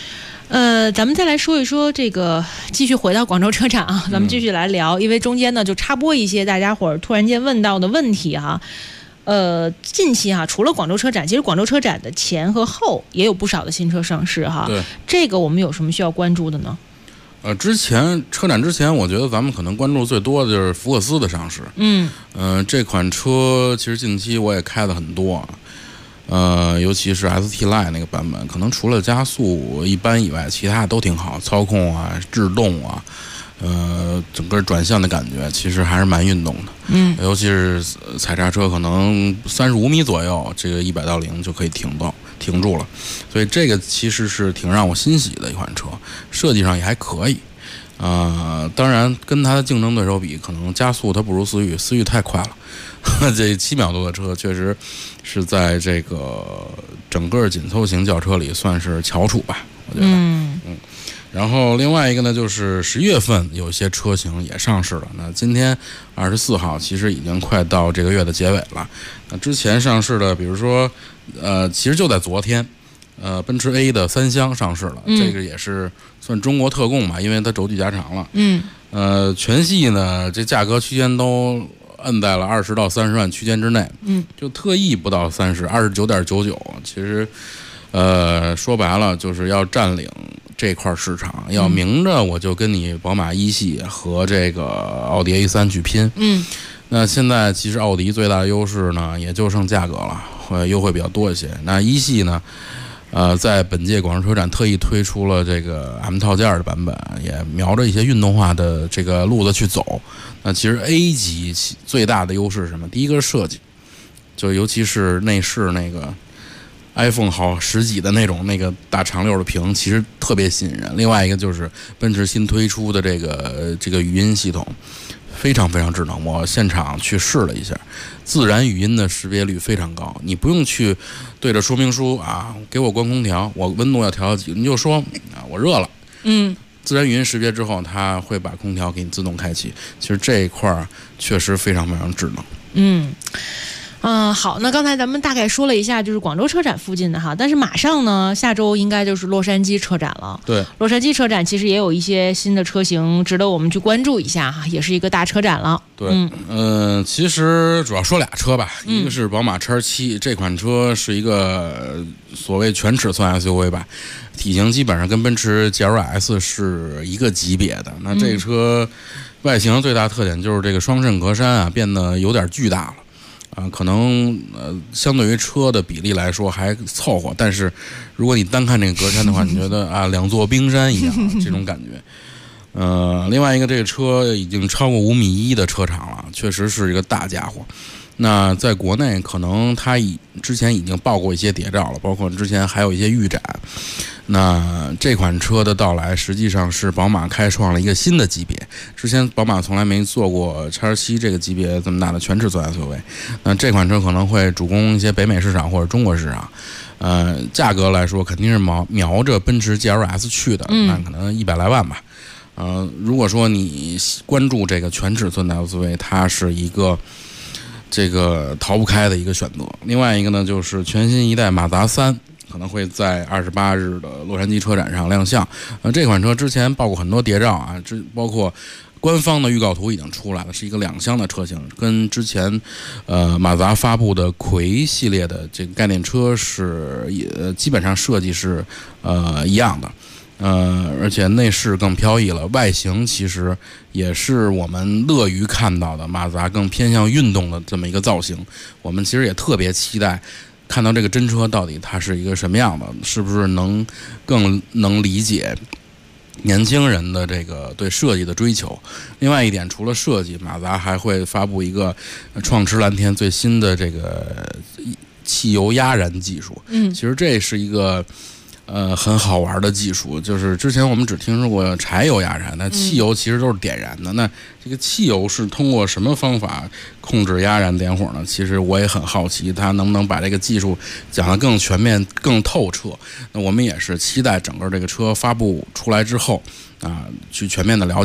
咱们再来说一说这个，继续回到广州车展啊，咱们继续来聊，因为中间呢就插播一些大家伙儿突然间问到的问题哈。近期哈，除了广州车展，其实广州车展的前和后也有不少的新车上市哈。 对， 这个我们有什么需要关注的呢？ 车展之前，我觉得咱们可能关注最多的就是福克斯的上市。这款车其实近期我也开的很多。尤其是 ST Line 那个版本，可能除了加速一般以外，其他都挺好，操控啊、制动啊，整个转向的感觉其实还是蛮运动的。尤其是踩刹车，可能35米左右，这个100到0就可以停住了，所以这个其实是挺让我欣喜的一款车，设计上也还可以。当然跟它的竞争对手比，可能加速它不如思域，思域太快了。这7秒多的车确实是在这个整个紧凑型轿车里算是翘楚吧，我觉得。然后另外一个呢，就是11月份有些车型也上市了。那今天24号其实已经快到这个月的结尾了。那之前上市的，比如说其实就在昨天，奔驰 A 的3厢上市了，这个也是算中国特供吧，因为它轴距加长了。全系呢这价格区间都摁在了20到30万区间之内，就特意不到30 29.99，其实说白了就是要占领这块市场，要明着我就跟你宝马一系和这个奥迪 A3 去拼。那现在其实奥迪最大的优势呢也就剩价格了，会优惠比较多一些。那一系呢在本届广州车展特意推出了这个 M 套件的版本，也瞄着一些运动化的这个路子去走。那其实 A 级最大的优势是什么？第一个是设计，就尤其是内饰那个 iPhone 好10几的那个大长溜的屏，其实特别吸引人。另外一个就是奔驰新推出的这个语音系统，非常非常智能。我现场去试了一下，自然语音的识别率非常高，你不用去对着说明书啊，给我关空调，我温度要调到几，你就说我热了，自然语音识别之后，它会把空调给你自动开启。其实这一块确实非常非常智能。 好，那刚才咱们大概说了一下，就是广州车展附近的哈，但是马上呢，下周应该就是洛杉矶车展了。 对， 洛杉矶车展其实也有一些新的车型值得我们去关注一下哈，也是一个大车展了。 对，其实主要说俩车吧，一个是宝马 X7，这款车是一个所谓全尺寸 SUV 吧，体型基本上跟奔驰 GLS 是一个级别的。那这个车外形最大特点就是这个双肾格栅啊变得有点巨大了。可能相对于车的比例来说还凑合，但是如果你单看这个格栅的话，你觉得两座冰山一样这种感觉。另外一个，这个车已经超过5.1米的车长了，确实是一个大家伙。那在国内可能它之前已经报过一些谍照了，包括之前还有一些预展。那这款车的到来实际上是宝马开创了一个新的级别，之前宝马从来没做过 X7 这个级别这么大的全尺寸 SUV。那这款车可能会主攻一些北美市场或者中国市场。价格来说肯定是瞄着奔驰 GLS 去的，那可能100来万吧。如果说你关注这个全尺寸的 SUV， 它是一个这个逃不开的一个选择。另外一个呢，就是全新一代马自达3可能会在28日的洛杉矶车展上亮相。这款车之前报过很多谍照啊，包括官方的预告图已经出来了，是一个2厢的车型，跟之前马自达发布的魁系列的这个概念车是基本上设计是一样的。而且内饰更飘逸了，外形其实也是我们乐于看到的马自达更偏向运动的这么一个造型。我们其实也特别期待看到这个真车到底它是一个什么样的，是不是更能理解年轻人的这个对设计的追求。另外一点，除了设计，马自达还会发布一个创驰蓝天最新的这个汽油压燃技术。其实这是一个很好玩的技术，就是之前我们只听说过柴油压燃，那汽油其实都是点燃的。那这个汽油是通过什么方法控制压燃点火呢？其实我也很好奇，它能不能把这个技术讲得更全面、更透彻。那我们也是期待整个这个车发布出来之后去全面的了解它。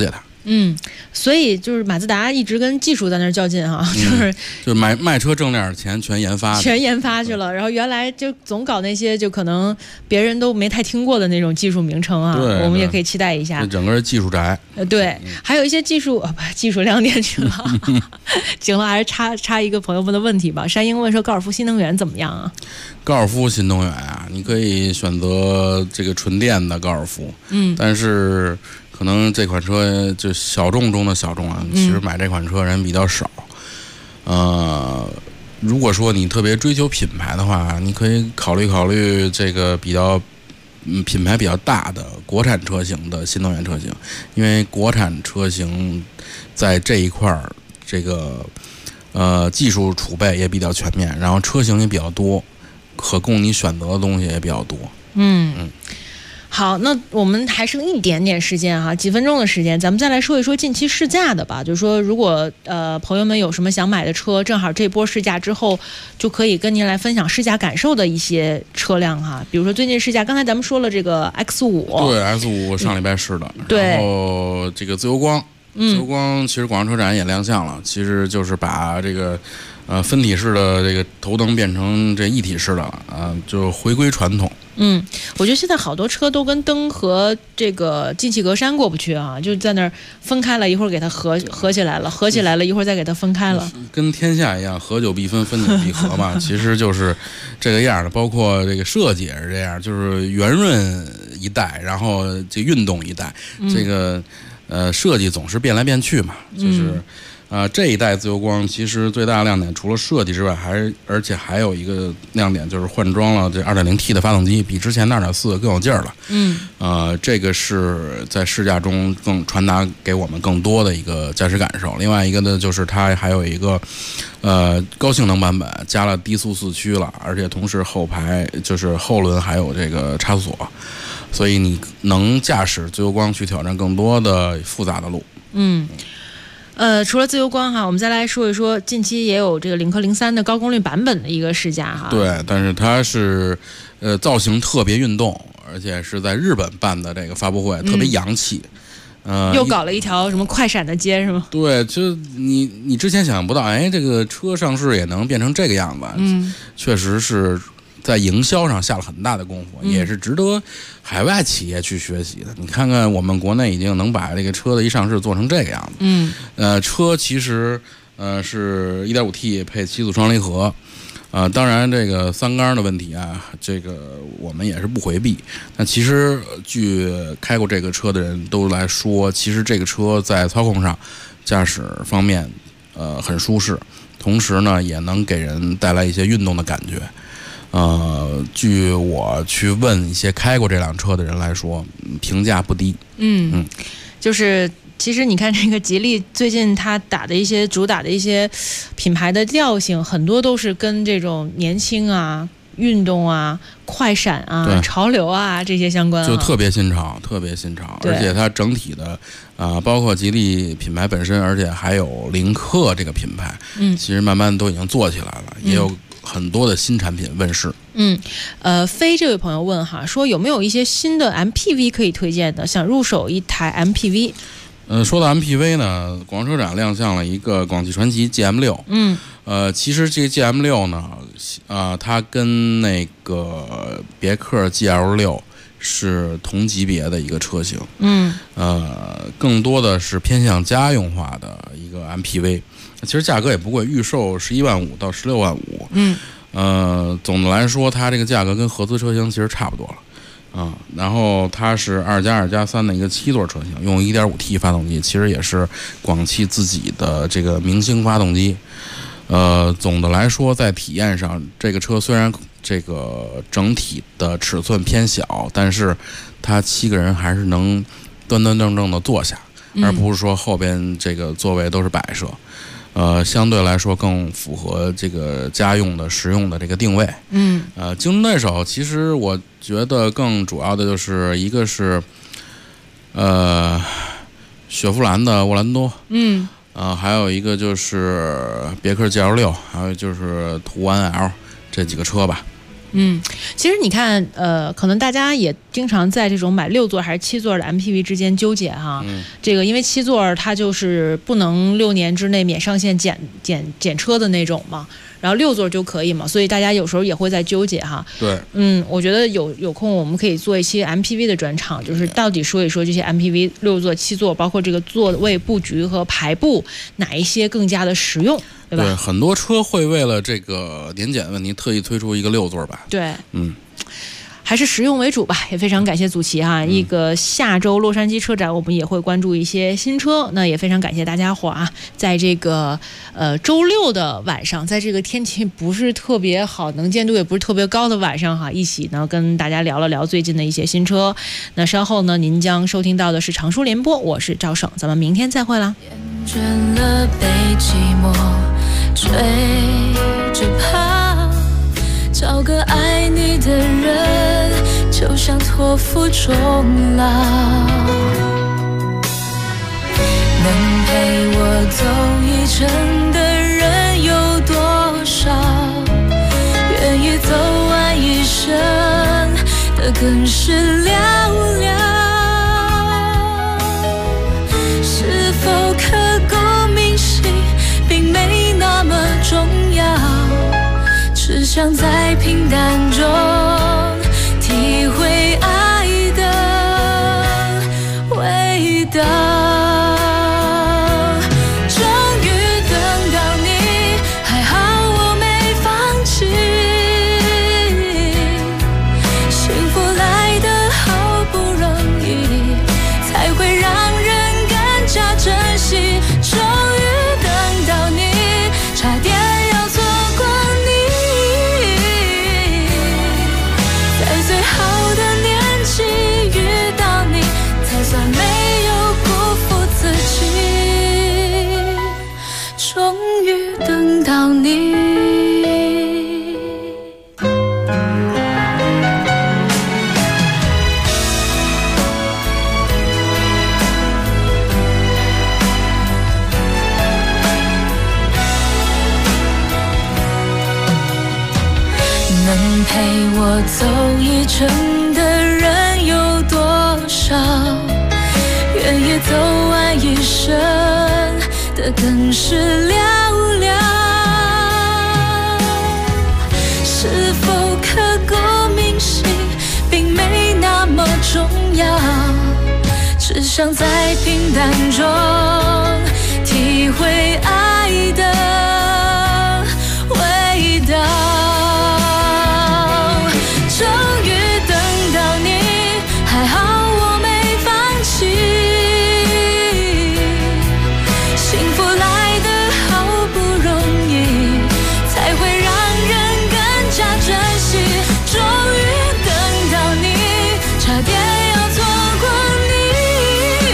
所以就是马自达一直跟技术在那儿较劲哈， 就是卖车挣点钱全研发去了，然后原来就总搞那些就可能别人都没太听过的那种技术名称啊，我们也可以期待一下。 整个技术宅， 对，还有一些技术亮点去了。行了，还是插一个朋友问的问题吧。山鹰问说，高尔夫新能源怎么样啊？ 高尔夫新能源啊，你可以选择这个纯电的高尔夫，但是可能这款车就小众中的小众啊，其实买这款车人比较少。如果说你特别追求品牌的话，你可以考虑这个比较品牌比较大的国产车型的新能源车型，因为国产车型在这一块儿这个技术储备也比较全面，然后车型也比较多，可供你选择的东西也比较多。 好，那我们还剩一点点时间哈，几分钟的时间，咱们再来说一说近期试驾的吧。就是说，如果朋友们有什么想买的车，正好这波试驾之后，就可以跟您来分享试驾感受的一些车辆哈。比如说最近试驾，刚才咱们说了这个 X5， 对 X5 上礼拜试的， 对， 然后这个自由光，自由光其实广州车展也亮相了，其实就是把这个分体式的这个头灯变成这一体式的了，就回归传统。 我觉得现在好多车都跟灯和这个进气格栅过不去啊，就在那儿分开了，一会儿给它合起来了，合起来了，一会儿再给它分开了。 跟天下一样，合久必分，分久必合嘛。其实就是这个样的，包括这个设计也是这样，就是圆润一代，然后这运动一代，这个设计总是变来变去嘛，就是这一代自由光其实最大的亮点除了设计之外，而且还有一个亮点就是换装了这 2.0T 的发动机，比之前的 2.4 更有劲儿了。这个是在试驾中更传达给我们更多的一个驾驶感受。另外一个呢，就是它还有一个高性能版本，加了低速四驱了，而且同时后排就是后轮还有这个差速锁，所以你能驾驶自由光去挑战更多的复杂的路。 除了自由光哈，我们再来说一说近期也有这个领克03的高功率版本的一个试驾哈。 对，但是它是造型特别运动，而且是在日本办的这个发布会，特别洋气。 又搞了一条什么快闪的街是吗？ 对，就你之前想象不到，这个车上市也能变成这个样子，确实是在营销上下了很大的功夫，也是值得海外企业去学习的。你看看我们国内已经能把这个车的一上市做成这个样子。车其实是 1.5T 配7速双离合。当然这个三缸的问题啊，这个我们也是不回避。但其实据开过这个车的人都来说，其实这个车在操控上、驾驶方面很舒适，同时呢也能给人带来一些运动的感觉。据我去问一些开过这辆车的人来说，评价不低。 就是其实你看这个吉利最近它主打的一些品牌的调性，很多都是跟这种年轻啊、运动啊、快闪啊、潮流啊这些相关， 就特别新潮，而且它整体的包括吉利品牌本身，而且还有领克这个品牌，其实慢慢都已经做起来了，也有很多的新产品问世。 飞这位朋友问哈，说有没有一些新的 MPV 可以推荐的，想入手一台 MPV。 说到 MPV 呢，广州车展亮相了一个广汽传祺 GM6。其实这个 GM6 呢，它跟那个别克 GL6 是同级别的一个车型。更多的是偏向家用化的一个 MPV。其实价格也不贵，预售11万5到16万5。总的来说，它这个价格跟合资车型其实差不多了。然后它是2+2+3的一个7座车型，用 1.5T 发动机，其实也是广汽自己的这个明星发动机。总的来说，在体验上，这个车虽然这个整体的尺寸偏小，但是它7个人还是能端端正正的坐下，而不是说后边这个座位都是摆设。相对来说更符合这个家用的实用的这个定位。竞争对手其实我觉得更主要的就是一个是雪佛兰的沃兰多，还有一个就是别克 GL6，还有就是途安 L 这几个车吧。 其实你看，可能大家也经常在这种买6座还是7座的 MPV 之间纠结哈。这个因为7座它就是不能6年之内免上限检车的那种嘛，然后6座就可以嘛，所以大家有时候也会在纠结哈。 对， 我觉得有空我们可以做一期 MPV 的专场，就是到底说一说这些 MPV 6座、7座，包括这个座位布局和排布哪一些更加的实用。 对，很多车会为了这个年检问题特意推出一个6座版。 对，还是实用为主吧。也非常感谢祖奇哈，一个下周洛杉矶车展我们也会关注一些新车。那也非常感谢大家伙啊，在这个周六的晚上，在这个天气不是特别好、能见度也不是特别高的晚上哈，一起呢跟大家聊了聊最近的一些新车。那稍后呢，您将收听到的是长舒联播，我是赵省，咱们明天再会啦。 厌倦了被寂寞追着跑，找个爱你的人，就像托付终老。能陪我走一程的人有多少？愿意走完一生的更是寥寥。是否刻骨铭心，并没那么重要，只想在平淡中体会爱的味道。终于等到你，还好我没放弃，幸福来得好不容易，才会让人更加珍惜。终于等到你，差点要错过你，在最好的年纪遇到你，才算没有辜负自己。终于等到你。能陪我走一程的人有多少？愿意走完一生的更是寥寥。是否刻骨铭心，并没那么重要，只想在平淡中体会爱的味道。终于等到你，还好我没放弃，幸福来得好不容易，才会让人更加珍惜。终于等到你，差点要错过你，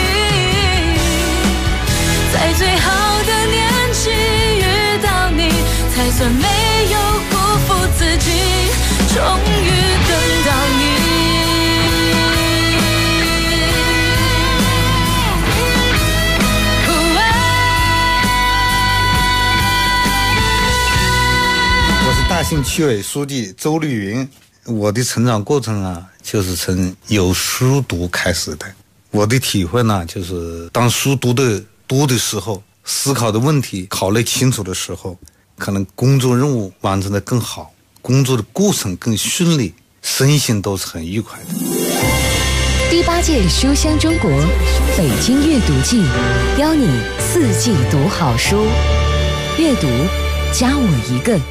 在最好的年纪遇到你，才算没有辜负自己。终于等到你。 我是大兴区委书记周绿云。我的成长过程啊，就是从有书读开始的。我的体会呢，就是当书读的多的时候，思考的问题考虑清楚的时候，可能工作任务完成的更好，工作的过程更顺利，身心都是很愉快的。 第8届书香中国北京阅读季，邀你4季读好书，阅读加我一个。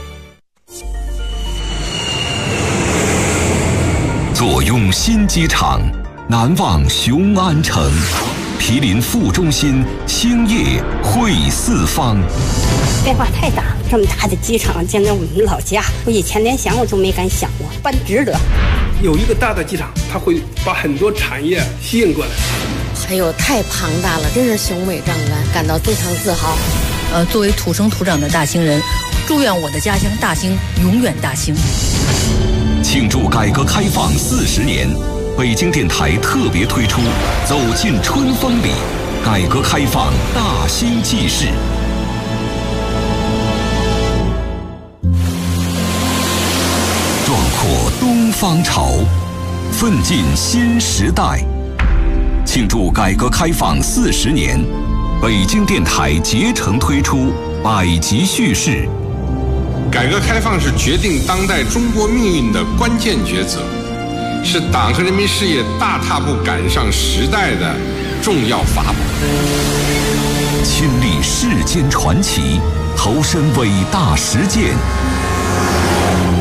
坐拥新机场，难忘雄安城，毗邻副中心，兴业汇四方。 变化太大，这么大的机场，简直我们老家，我以前连想我都没敢想过，办值得。 有一个大的机场，它会把很多产业吸引过来。 哎呦，太庞大了，真是雄伟壮观，感到非常自豪。作为土生土长的大兴人，祝愿我的家乡大兴永远大兴。 庆祝改革开放40年，北京电台特别推出《走进春风里》，改革开放大兴纪事。壮阔方潮，奋进新时代。庆祝改革开放40年，北京电台竭诚推出百集叙事。 改革开放是决定当代中国命运的关键抉择，是党和人民事业大踏步赶上时代的重要法宝。 亲历世间传奇，投身伟大实践，